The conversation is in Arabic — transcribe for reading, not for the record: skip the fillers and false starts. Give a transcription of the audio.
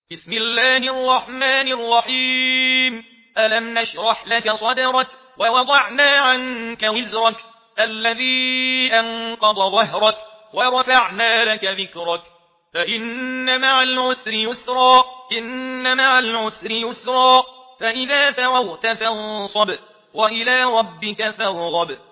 بسم الله الرحمن الرحيم. ألم نشرح لك صدرك ووضعنا عنك وزرك الذي أنقض ظهرك ورفعنا لك ذكرك فإن مع العسر يسرا إن مع العسر يسرا فإذا فرغت فانصب وإلى ربك فارغب.